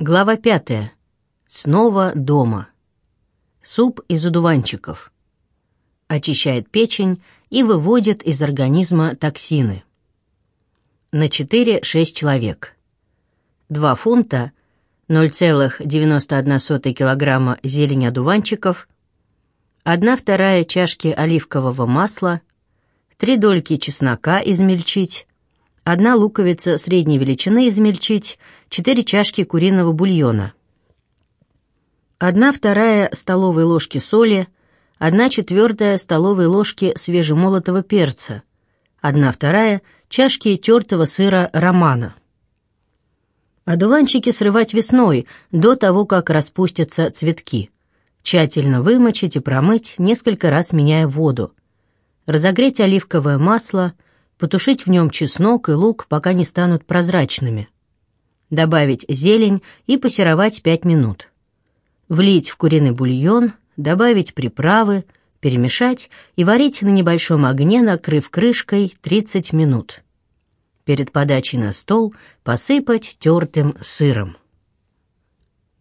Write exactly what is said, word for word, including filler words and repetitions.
Глава пятая. Снова дома. Суп из одуванчиков. Очищает печень и выводит из организма токсины. На четыре-шесть человек. два фунта, ноль целых девяносто одна сотая килограмма зелени одуванчиков, одна вторая чашки оливкового масла, три дольки чеснока измельчить, одна луковица средней величины измельчить, четыре чашки куриного бульона, одна вторая столовой ложки соли, одна четвертая столовой ложки свежемолотого перца, одна вторая чашки тертого сыра романо. Одуванчики срывать весной, до того, как распустятся цветки. Тщательно вымочить и промыть, несколько раз меняя воду. Разогреть оливковое масло, потушить в нем чеснок и лук, пока не станут прозрачными. Добавить зелень и пассеровать пять минут. Влить в куриный бульон, добавить приправы, перемешать и варить на небольшом огне, накрыв крышкой тридцать минут. Перед подачей на стол посыпать тертым сыром.